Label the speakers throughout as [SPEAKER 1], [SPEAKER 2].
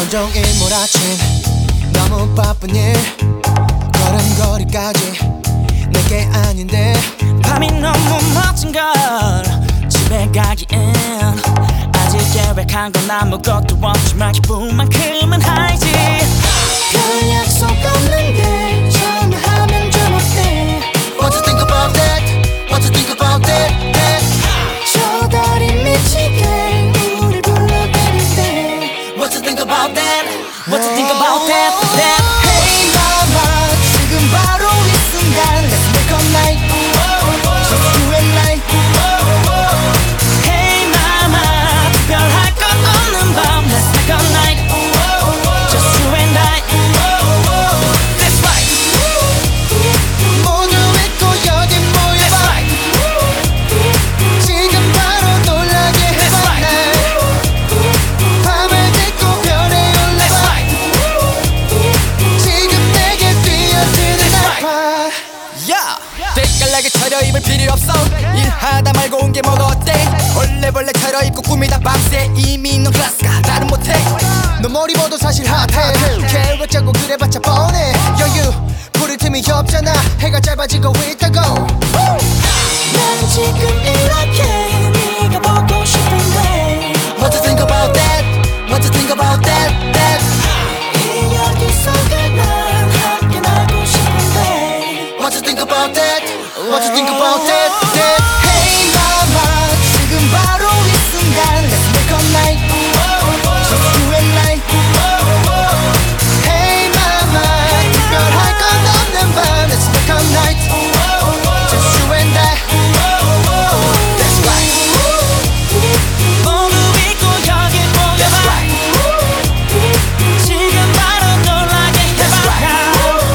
[SPEAKER 1] 온종일 몰아친 너무 바쁜 일 걸음걸이까지 내게 아닌데
[SPEAKER 2] 밤이 너무 멋진 걸 집에 가기엔 아직 계획한 건 아무것도 없지만 기분만큼은 하이지.
[SPEAKER 1] 별 약속 없는데 전화하면 좀 어때? What you think about that? What you think about that? 저 달이 미치게 우릴 불러대릴 때
[SPEAKER 2] What you think about that? What you think about that?
[SPEAKER 1] Hey mama 지금 바로 이 순간 Let's make a night Just you and I
[SPEAKER 2] Hey mama 특별할 것 없는 밤 Let's make a night Just you and I That's right
[SPEAKER 1] 모두 잊고 여기 모여봐
[SPEAKER 2] That's right
[SPEAKER 1] 지금 바로 놀라게 해봐
[SPEAKER 2] That's right
[SPEAKER 1] 날 밤을 딛고 별에
[SPEAKER 2] That's
[SPEAKER 1] 올라봐
[SPEAKER 2] right
[SPEAKER 1] 지금 내게 뛰어드는
[SPEAKER 2] That's
[SPEAKER 1] 날
[SPEAKER 2] right.
[SPEAKER 1] 봐
[SPEAKER 3] 야! 때깔나게 차려입을 필요 없어 일하다 말고 온 게 뭐가 어때 벌레벌레 차려입고 꾸미다 밤새 이미 넌 클래스가 다른 못해
[SPEAKER 1] 너 머리 봐도 사실 핫해 계획 짜고 그래봤자 뻔해 여유 부를 틈이 없잖아 해가 짧아지고 있다고 난 지금 이렇게 네가 보고 싶은데
[SPEAKER 3] What you think about that? What you think about that?
[SPEAKER 1] 이 여기 속에 난 함께 나고 싶은데
[SPEAKER 3] What you think about that?
[SPEAKER 1] What you think about that? Hey mama 지금 바로 이 순간 Let's make a night Just you and I Hey mama 특별할 건 없는 밤 Let's make a night Just you and I That's right
[SPEAKER 2] 모두 잊고 여기
[SPEAKER 3] That's
[SPEAKER 2] 모여봐
[SPEAKER 3] right
[SPEAKER 2] 지금 바로 놀라게 해봐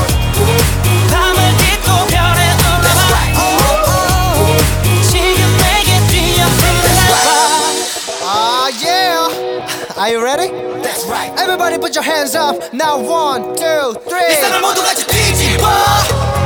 [SPEAKER 2] 밤을 딛고 별에
[SPEAKER 3] That's
[SPEAKER 2] 올라봐
[SPEAKER 3] right
[SPEAKER 2] 지금 내게 뛰어드는 날 봐
[SPEAKER 1] Ah yeah Are you ready?
[SPEAKER 3] That's right
[SPEAKER 1] Everybody put your hands up Now 1, 2, 3
[SPEAKER 3] 이 세상을 모두 같이 뒤집어